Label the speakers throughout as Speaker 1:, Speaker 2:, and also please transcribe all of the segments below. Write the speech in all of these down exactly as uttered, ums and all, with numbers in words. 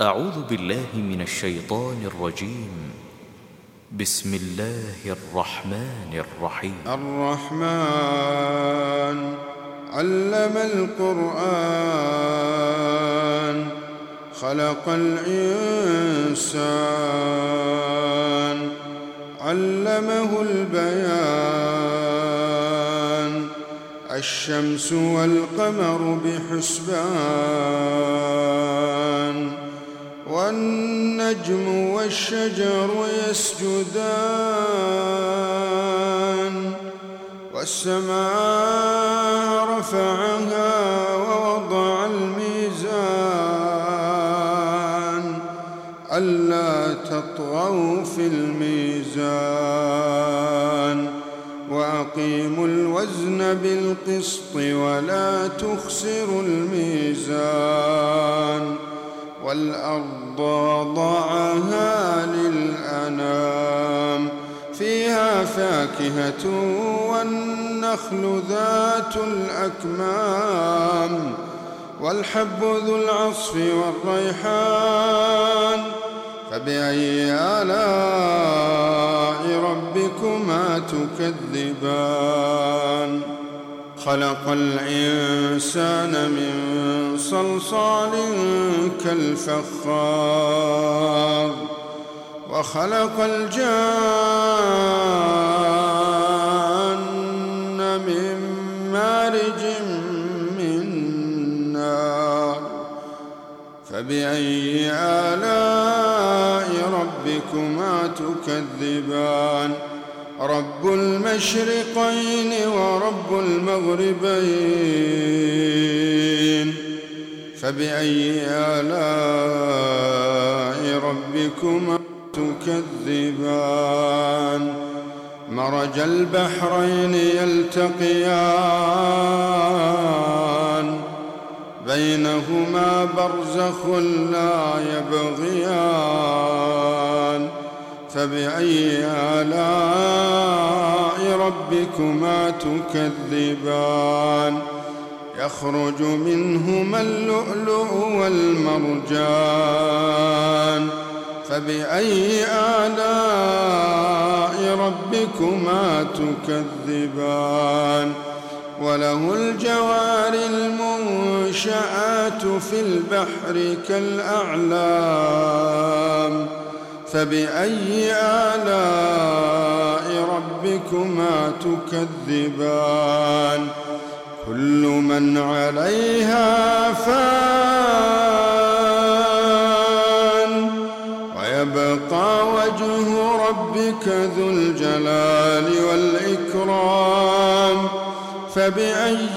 Speaker 1: أعوذ بالله من الشيطان الرجيم. بسم الله الرحمن الرحيم.
Speaker 2: الرحمن علم القرآن خلق الإنسان علمه البيان الشمس والقمر بحسبان والنجم والشجر يسجدان والسماء رفعها ووضع الميزان ألا تطغوا في الميزان وأقيموا الوزن بالقسط ولا تخسروا الميزان والأرض وضعها للأنام فيها فاكهة والنخل ذات الأكمام والحب ذو العصف والريحان فبأي آلاء ربكما تكذبان خلق الإنسان من صلصال كالفخار وخلق الجان من مارج من نار فبأي آلاء ربكما تكذبان رب المشرقين ورب المغربين فبأي آلاء ربكما تكذبان مرج البحرين يلتقيان بينهما برزخ لا يبغيان فبأي آلاء ربكما تكذبان يخرج منهما اللؤلؤ والمرجان فبأي آلاء ربكما تكذبان وله الجوار المنشآت في البحر كالأعلام فبأي آلاء ربكما تكذبان كل من عليها فان ويبقى وجه ربك ذو الجلال والإكرام فبأي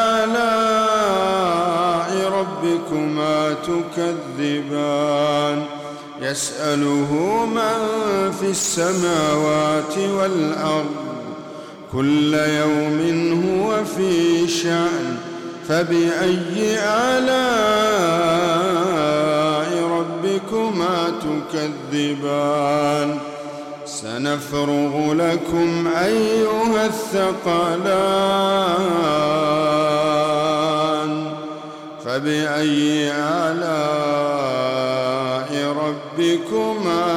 Speaker 2: آلاء ربكما تكذبان يسأله من في السماوات والأرض كل يوم هو في شأن فبأي آلاء ربكما تكذبان سنفرغ لكم أيها الثقلان فبأي آلاء ربكما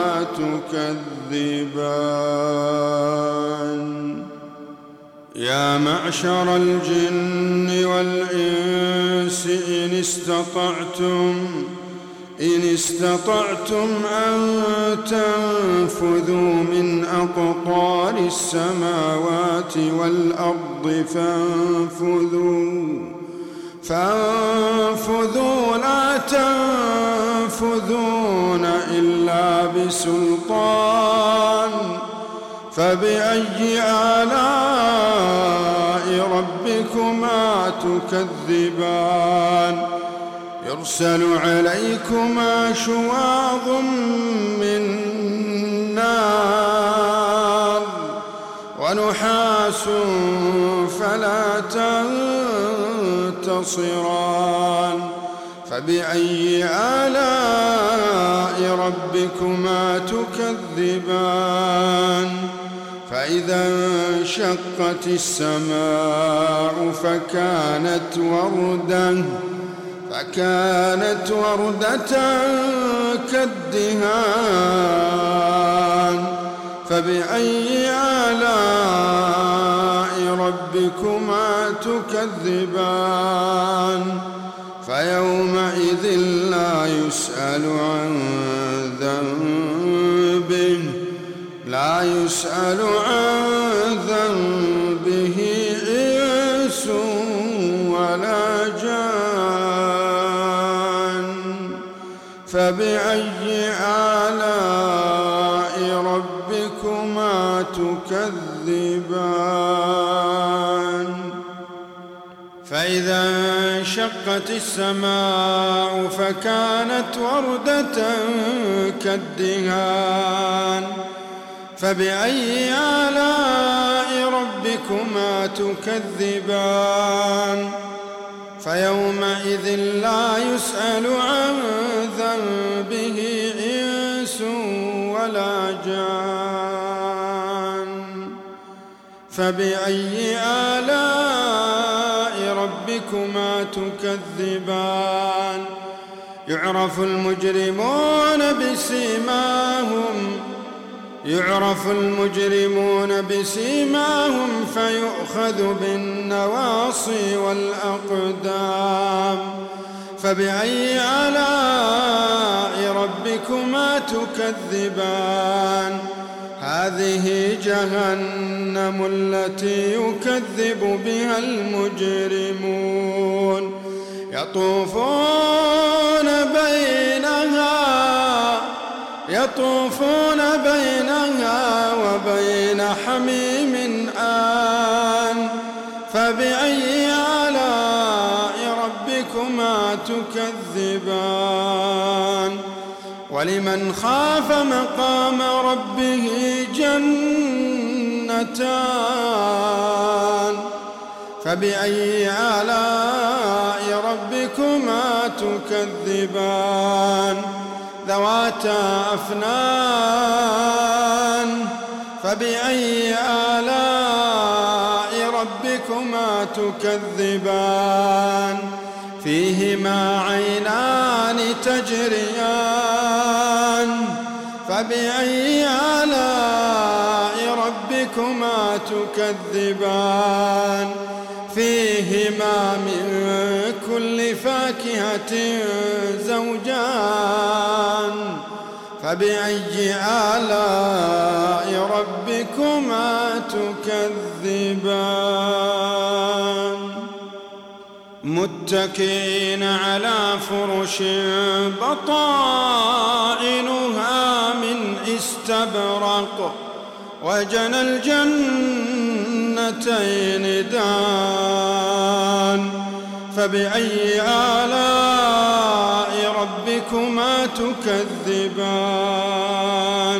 Speaker 2: تكذبان يا معشر الجن والإنس إن استطعتم إن استطعتم أن تنفذوا من أقطار السماوات والأرض فانفذوا فانفذوا لا تنفذون إلا بسلطان فبأي آلاء ربكما تكذبان يرسل عليكما شواظ من نار ونحاس فلا تنتصران فبأي آلاء ربكما تكذبان فإذا انشقت السماء فكانت وردة فكانت وردة كالدهان فبأي آلاء ربكما تكذبان فيومئذ لا يسأل عن ذنبه لا يسأل عن ذنبه إنس ولا جان فبأي آلاء ربكما تكذبان فإذا انشقت السماء فكانت وردة كالدهان فبأي آلاء ربكما تكذبان فيومئذ لا يسأل عن ذنبه إنس ولا جان فبأي آلاء ربكما تكذبان يعرف المجرمون بسيماهم يعرف المجرمون بسيماهم فيؤخذ بالنواصي والأقدام فبأي آلاء ربكما تكذبان هذه جهنم التي يكذب بها المجرمون يطوفون بينها يطوفون بينها وبين حميم آن فبأي آلاء ربكما تكذبان ولمن خاف مقام ربه جنتان فبأي آلاء ربكما تكذبان ذواتا أفنان فبأي آلاء ربكما تكذبان فيهما عينان تجريان فبأي آلاء ربكما تكذبان فيهما من كل فاكهة زوجان فبأي آلاء ربكما تكذبان متكئين على فرش بطائنها من استبرق وجنى الجنتين دان فبأي آلاء ربكما تكذبان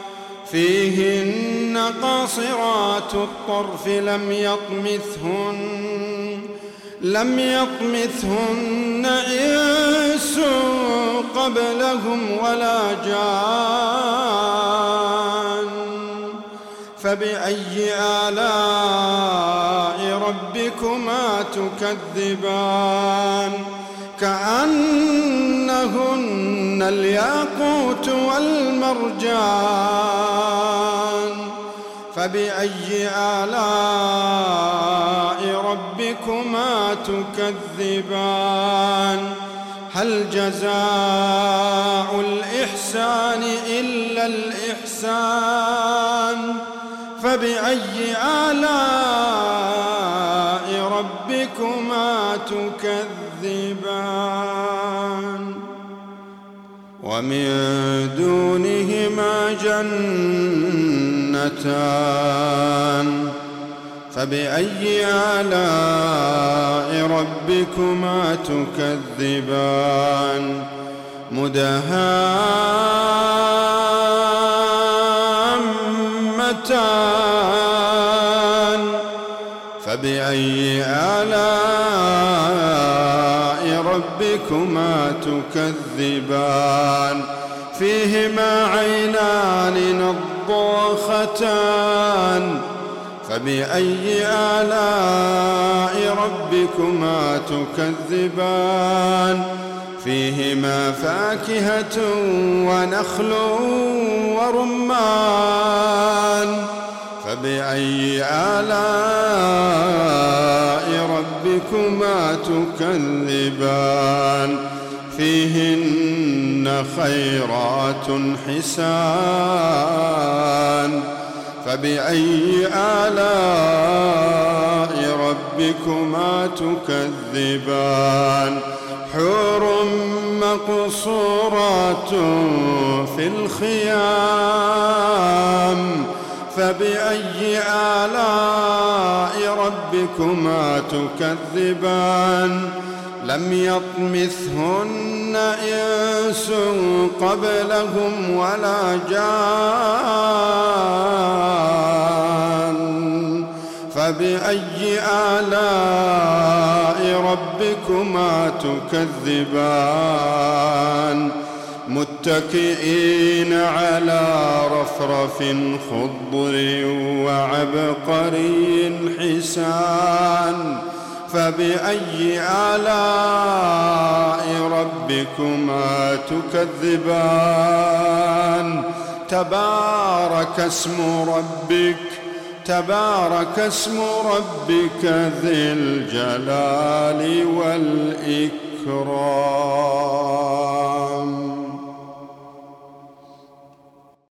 Speaker 2: فيهن قاصرات الطرف لم يطمثهن لم يطمثهن إنس قبلهم ولا جان فبأي آلاء ربكما تكذبان كأنهن الياقوت والمرجان فبأي آلاء ربكما تكذبان هل جزاء الإحسان إلا الإحسان فبأي آلاء ربكما تكذبان ومن دونهما جنتان فبأي آلاء ربكما تكذبان مدهامتان فبأي آلاء ربكما تكذبان فيهما عينان نضاختان فبأي آلاء ربكما تكذبان فيهما فاكهة ونخل ورمان فبأي آلاء ربكما تكذبان فيهن خيرات حسان فبأي آلاء ربكما تكذبان حور مقصورات في الخيام فبأي آلاء ربكما تكذبان لم يطمثهن إنس قبلهم ولا جان فبأي آلاء ربكما تكذبان متكئين على رفرف خضر وعبقري حسان فبأي آلاء ربكما تكذبان تبارك اسم ربك تبارك اسم ربك ذي الجلال والإكرام.